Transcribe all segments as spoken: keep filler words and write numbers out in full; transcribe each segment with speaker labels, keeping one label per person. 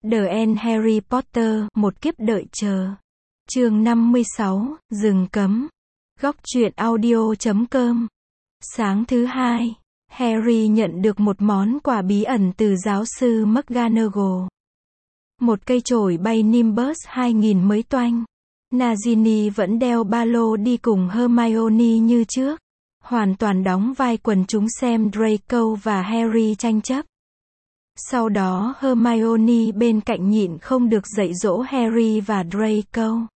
Speaker 1: The End Harry Potter, một kiếp đợi chờ. Chương năm mươi sáu, rừng cấm. Góc truyện audio chấm com. Sáng thứ hai, Harry nhận được một món quà bí ẩn từ giáo sư McGonagall. Một cây chổi bay Nimbus hai nghìn mới toanh. Nagini vẫn đeo ba lô đi cùng Hermione như trước, hoàn toàn đóng vai quần chúng xem Draco và Harry tranh chấp. Sau đó Hermione bên cạnh nhịn không được dạy dỗ Harry và Draco.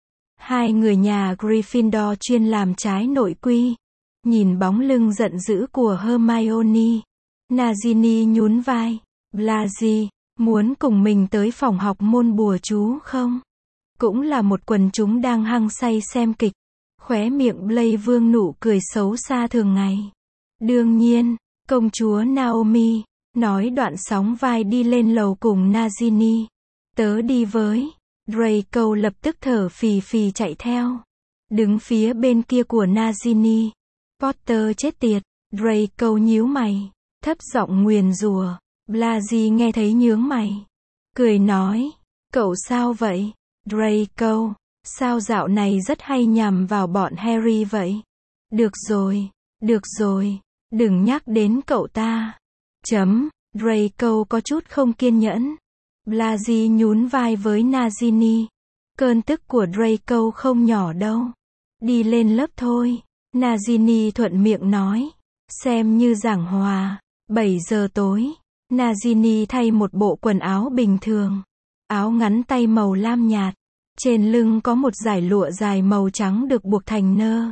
Speaker 1: Hai người nhà Gryffindor chuyên làm trái nội quy. Nhìn bóng lưng giận dữ của Hermione, Nagini nhún vai. Blazy, muốn cùng mình tới phòng học môn bùa chú không? Cũng là một quần chúng đang hăng say xem kịch. Khóe miệng Blaze vương nụ cười xấu xa thường ngày. Đương nhiên, công chúa Naomi nói đoạn sóng vai đi lên lầu cùng Nagini. Tớ đi với. Draco lập tức thở phì phì chạy theo. Đứng phía bên kia của Nagini. Potter chết tiệt. Draco nhíu mày, thấp giọng nguyền rủa. Blazy nghe thấy nhướng mày, cười nói, cậu sao vậy? Draco, sao dạo này rất hay nhằm vào bọn Harry vậy? Được rồi, được rồi, đừng nhắc đến cậu ta. Chấm, Draco có chút không kiên nhẫn. Blazy nhún vai với Nagini. Cơn tức của Draco không nhỏ đâu. Đi lên lớp thôi. Nagini thuận miệng nói. Xem như giảng hòa. bảy giờ tối. Nagini thay một bộ quần áo bình thường. Áo ngắn tay màu lam nhạt. Trên lưng có một dải lụa dài màu trắng được buộc thành nơ.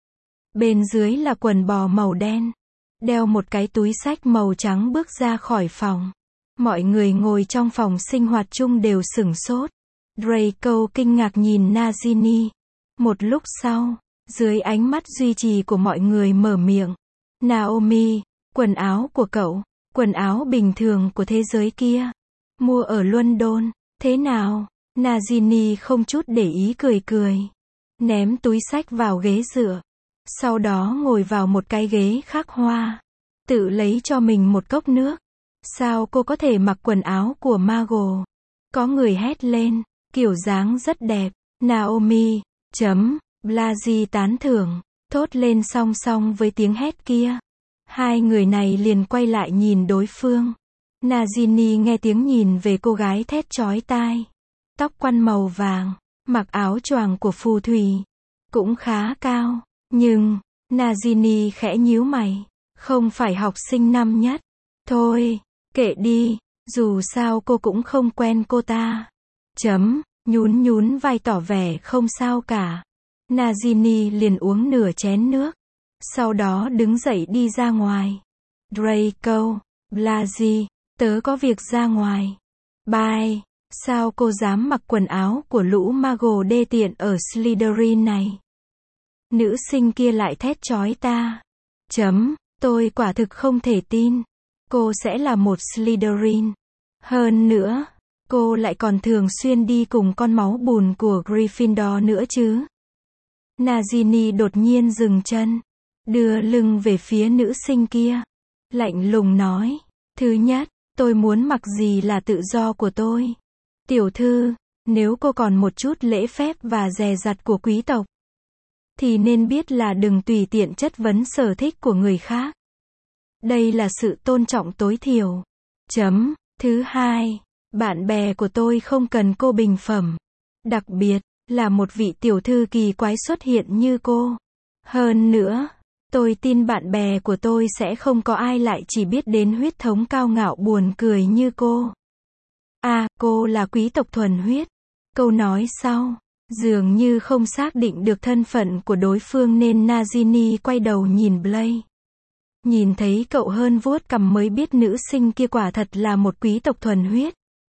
Speaker 1: Bên dưới là quần bò màu đen. Đeo một cái túi xách màu trắng bước ra khỏi phòng. Mọi người ngồi trong phòng sinh hoạt chung đều sửng sốt. Draco kinh ngạc nhìn Nagini. Một lúc sau, dưới ánh mắt duy trì của mọi người mở miệng. Naomi, quần áo của cậu, quần áo bình thường của thế giới kia. Mua ở London, thế nào? Nagini không chút để ý cười cười. Ném túi xách vào ghế dựa. Sau đó ngồi vào một cái ghế khắc hoa. Tự lấy cho mình một cốc nước. Sao cô có thể mặc quần áo của Muggle? Có người hét lên, kiểu dáng rất đẹp. Naomi, chấm, Blazy tán thưởng, thốt lên song song với tiếng hét kia. Hai người này liền quay lại nhìn đối phương. Nagini nghe tiếng nhìn về cô gái thét chói tai. Tóc quăn màu vàng, mặc áo choàng của phù thủy. Cũng khá cao, nhưng, Nagini khẽ nhíu mày. Không phải học sinh năm nhất. Thôi, kệ đi, dù sao cô cũng không quen cô ta. Chấm, nhún nhún vai tỏ vẻ không sao cả. Nagini liền uống nửa chén nước. Sau đó đứng dậy đi ra ngoài. Draco, Blazy, tớ có việc ra ngoài. Bye. Sao cô dám mặc quần áo của lũ Muggle đê tiện ở Slytherin này? Nữ sinh kia lại thét chói ta. Chấm, tôi quả thực không thể tin. Cô sẽ là một Slytherin. Hơn nữa, cô lại còn thường xuyên đi cùng con máu bùn của Gryffindor nữa chứ. Nagini đột nhiên dừng chân, đưa lưng về phía nữ sinh kia. Lạnh lùng nói, thứ nhất, tôi muốn mặc gì là tự do của tôi. Tiểu thư, nếu cô còn một chút lễ phép và dè dặt của quý tộc, thì nên biết là đừng tùy tiện chất vấn sở thích của người khác. Đây là sự tôn trọng tối thiểu. Chấm. Thứ hai, bạn bè của tôi không cần cô bình phẩm. Đặc biệt, là một vị tiểu thư kỳ quái xuất hiện như cô. Hơn nữa, tôi tin bạn bè của tôi sẽ không có ai lại chỉ biết đến huyết thống cao ngạo buồn cười như cô. À, cô là quý tộc thuần huyết. Câu nói sau, dường như không xác định được thân phận của đối phương nên Nagini quay đầu nhìn Blaze. Nhìn thấy cậu hơn vuốt cằm mới biết nữ sinh kia quả thật là một quý tộc thuần huyết.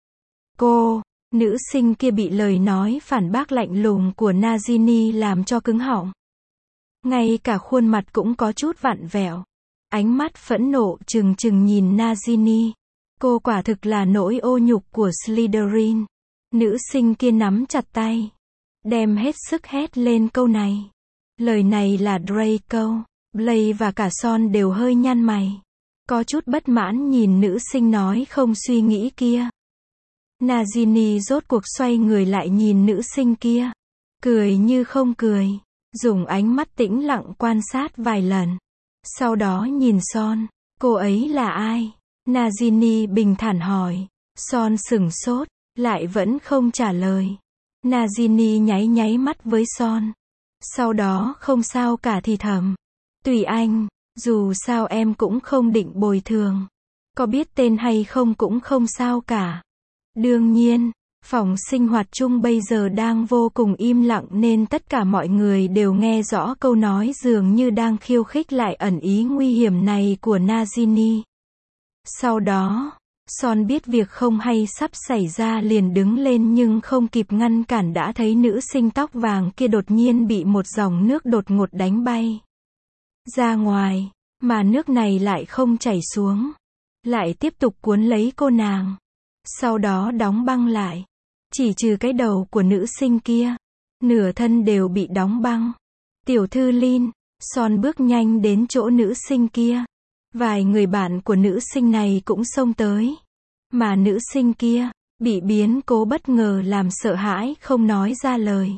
Speaker 1: Cô, nữ sinh kia bị lời nói phản bác lạnh lùng của Nagini làm cho cứng họng. Ngay cả khuôn mặt cũng có chút vặn vẹo. Ánh mắt phẫn nộ trừng trừng nhìn Nagini. Cô quả thực là nỗi ô nhục của Slytherin. Nữ sinh kia nắm chặt tay, đem hết sức hét lên câu này. Lời này là Draco. Blaze và cả Son đều hơi nhăn mày. Có chút bất mãn nhìn nữ sinh nói không suy nghĩ kia. Nagini rốt cuộc xoay người lại nhìn nữ sinh kia. Cười như không cười. Dùng ánh mắt tĩnh lặng quan sát vài lần. Sau đó nhìn Son. Cô ấy là ai? Nagini bình thản hỏi. Son sửng sốt. Lại vẫn không trả lời. Nagini nháy nháy mắt với Son. Sau đó không sao cả thì thầm. Tùy anh. Dù sao em cũng không định bồi thường. Có biết tên hay không cũng không sao cả. Đương nhiên, phòng sinh hoạt chung bây giờ đang vô cùng im lặng nên tất cả mọi người đều nghe rõ câu nói dường như đang khiêu khích lại ẩn ý nguy hiểm này của Nagini. Sau đó, Son biết việc không hay sắp xảy ra liền đứng lên nhưng không kịp ngăn cản đã thấy nữ sinh tóc vàng kia đột nhiên bị một dòng nước đột ngột đánh bay ra ngoài, mà nước này lại không chảy xuống, lại tiếp tục cuốn lấy cô nàng. Sau đó đóng băng lại. Chỉ trừ cái đầu của nữ sinh kia. Nửa thân đều bị đóng băng. Tiểu thư Lin, Son bước nhanh đến chỗ nữ sinh kia. Vài người bạn của nữ sinh này cũng xông tới. Mà nữ sinh kia, bị biến cố bất ngờ làm sợ hãi không nói ra lời.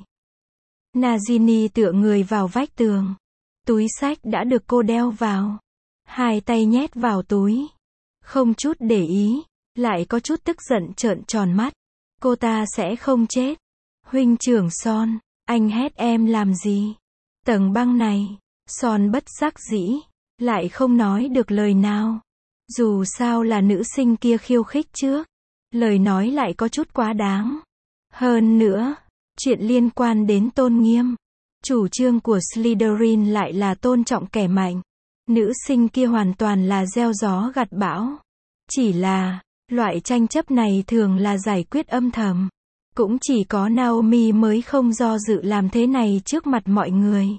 Speaker 1: Nagini tựa người vào vách tường. Túi xách đã được cô đeo vào. Hai tay nhét vào túi. Không chút để ý. Lại có chút tức giận trợn tròn mắt. Cô ta sẽ không chết. Huynh trưởng Son, anh hét em làm gì? Tầng băng này. Son bất đắc dĩ. Lại không nói được lời nào. Dù sao là nữ sinh kia khiêu khích trước. Lời nói lại có chút quá đáng. Hơn nữa, chuyện liên quan đến tôn nghiêm. Chủ trương của Slytherin lại là tôn trọng kẻ mạnh. Nữ sinh kia hoàn toàn là gieo gió gặt bão. Chỉ là, loại tranh chấp này thường là giải quyết âm thầm. Cũng chỉ có Naomi mới không do dự làm thế này trước mặt mọi người.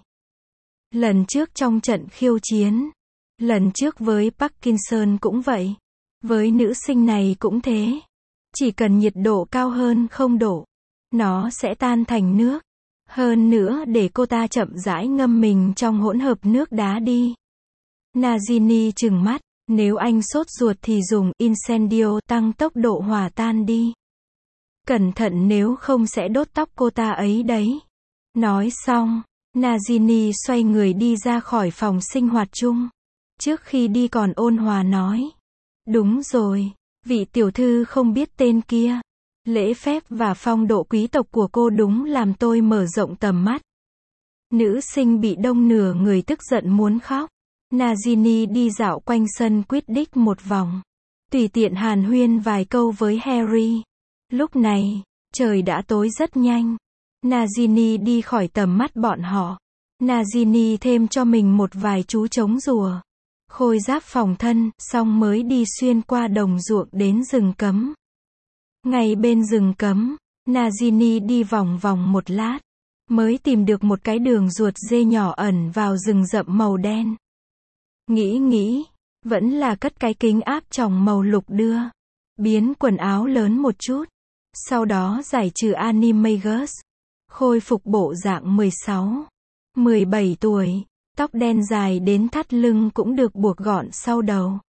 Speaker 1: Lần trước trong trận khiêu chiến. Lần trước với Parkinson cũng vậy. Với nữ sinh này cũng thế. Chỉ cần nhiệt độ cao hơn không độ. Nó sẽ tan thành nước. Hơn nữa để cô ta chậm rãi ngâm mình trong hỗn hợp nước đá đi. Nagini trừng mắt. Nếu anh sốt ruột thì dùng incendio tăng tốc độ hòa tan đi. Cẩn thận nếu không sẽ đốt tóc cô ta ấy đấy. Nói xong, Nagini xoay người đi ra khỏi phòng sinh hoạt chung. Trước khi đi còn ôn hòa nói. Đúng rồi, vị tiểu thư không biết tên kia. Lễ phép và phong độ quý tộc của cô đúng làm tôi mở rộng tầm mắt. Nữ sinh bị đông nửa người tức giận muốn khóc. Nagini đi dạo quanh sân Quidditch một vòng. Tùy tiện hàn huyên vài câu với Harry. Lúc này, trời đã tối rất nhanh. Nagini đi khỏi tầm mắt bọn họ. Nagini thêm cho mình một vài chú trống rùa. Khôi giáp phòng thân, xong mới đi xuyên qua đồng ruộng đến rừng cấm. Ngay bên rừng cấm, Nagini đi vòng vòng một lát. Mới tìm được một cái đường ruột dê nhỏ ẩn vào rừng rậm màu đen. Nghĩ nghĩ, vẫn là cất cái kính áp tròng màu lục đưa. Biến quần áo lớn một chút. Sau đó giải trừ Animagus. Khôi phục bộ dạng mười sáu, mười bảy tuổi. Tóc đen dài đến thắt lưng cũng được buộc gọn sau đầu.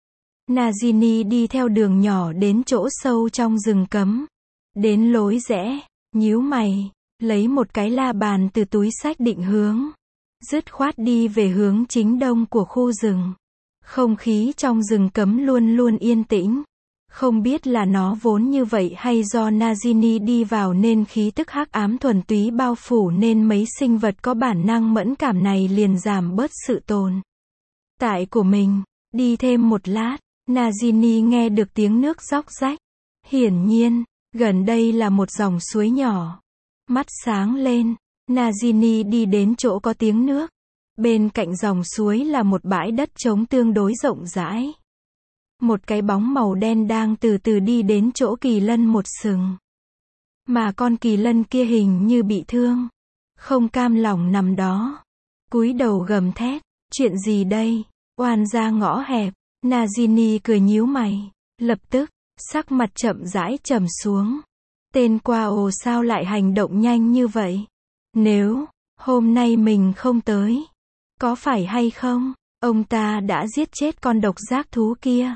Speaker 1: Nagini đi theo đường nhỏ đến chỗ sâu trong rừng cấm. Đến lối rẽ, nhíu mày, lấy một cái la bàn từ túi xách định hướng. Dứt khoát đi về hướng chính đông của khu rừng. Không khí trong rừng cấm luôn luôn yên tĩnh. Không biết là nó vốn như vậy hay do Nagini đi vào nên khí tức hắc ám thuần túy bao phủ nên mấy sinh vật có bản năng mẫn cảm này liền giảm bớt sự tồn tại của mình. Đi thêm một lát, Nagini nghe được tiếng nước róc rách. Hiển nhiên, gần đây là một dòng suối nhỏ. Mắt sáng lên, Nagini đi đến chỗ có tiếng nước. Bên cạnh dòng suối là một bãi đất trống tương đối rộng rãi. Một cái bóng màu đen đang từ từ đi đến chỗ kỳ lân một sừng. Mà con kỳ lân kia hình như bị thương. Không cam lòng nằm đó. Cúi đầu gầm thét. Chuyện gì đây? Oan ra ngõ hẹp. Nagini cười nhíu mày. Lập tức, sắc mặt chậm rãi trầm xuống. Tên Quao sao lại hành động nhanh như vậy? Nếu, hôm nay mình không tới. Có phải hay không? Ông ta đã giết chết con độc giác thú kia.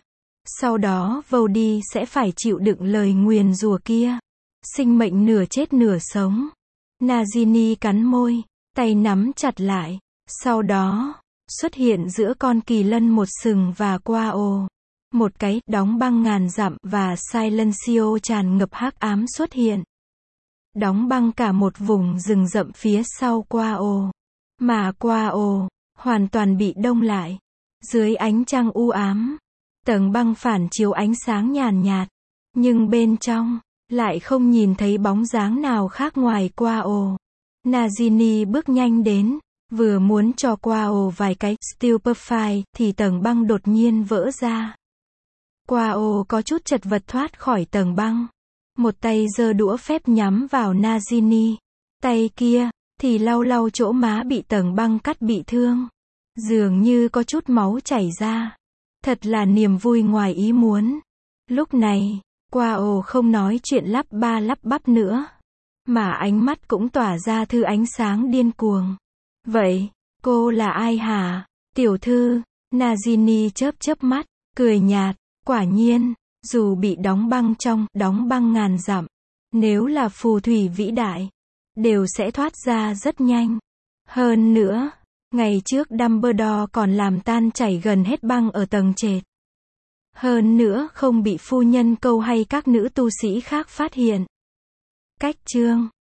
Speaker 1: Sau đó Vody sẽ phải chịu đựng lời nguyền rủa kia. Sinh mệnh nửa chết nửa sống. Nagini cắn môi, tay nắm chặt lại. Sau đó, xuất hiện giữa con kỳ lân một sừng và Quao. Một cái đóng băng ngàn dặm và Silencio tràn ngập hắc ám xuất hiện. Đóng băng cả một vùng rừng rậm phía sau Quao. Mà Quao hoàn toàn bị đông lại. Dưới ánh trăng u ám, tầng băng phản chiếu ánh sáng nhàn nhạt. Nhưng bên trong, lại không nhìn thấy bóng dáng nào khác ngoài Quao. Nagini bước nhanh đến, vừa muốn cho Quao vài cái stupefy thì tầng băng đột nhiên vỡ ra. Quao có chút chật vật thoát khỏi tầng băng. Một tay giơ đũa phép nhắm vào Nagini. Tay kia thì lau lau chỗ má bị tầng băng cắt bị thương. Dường như có chút máu chảy ra. Thật là niềm vui ngoài ý muốn. Lúc này, Quao không nói chuyện lắp ba lắp bắp nữa. Mà ánh mắt cũng tỏa ra thứ ánh sáng điên cuồng. Vậy, cô là ai hả? Tiểu thư, Nagini chớp chớp mắt, cười nhạt. Quả nhiên, dù bị đóng băng trong, đóng băng ngàn dặm, nếu là phù thủy vĩ đại, đều sẽ thoát ra rất nhanh. Hơn nữa, ngày trước Dumbledore còn làm tan chảy gần hết băng ở tầng trệt. Hơn nữa không bị phu nhân câu hay các nữ tu sĩ khác phát hiện. Cách chương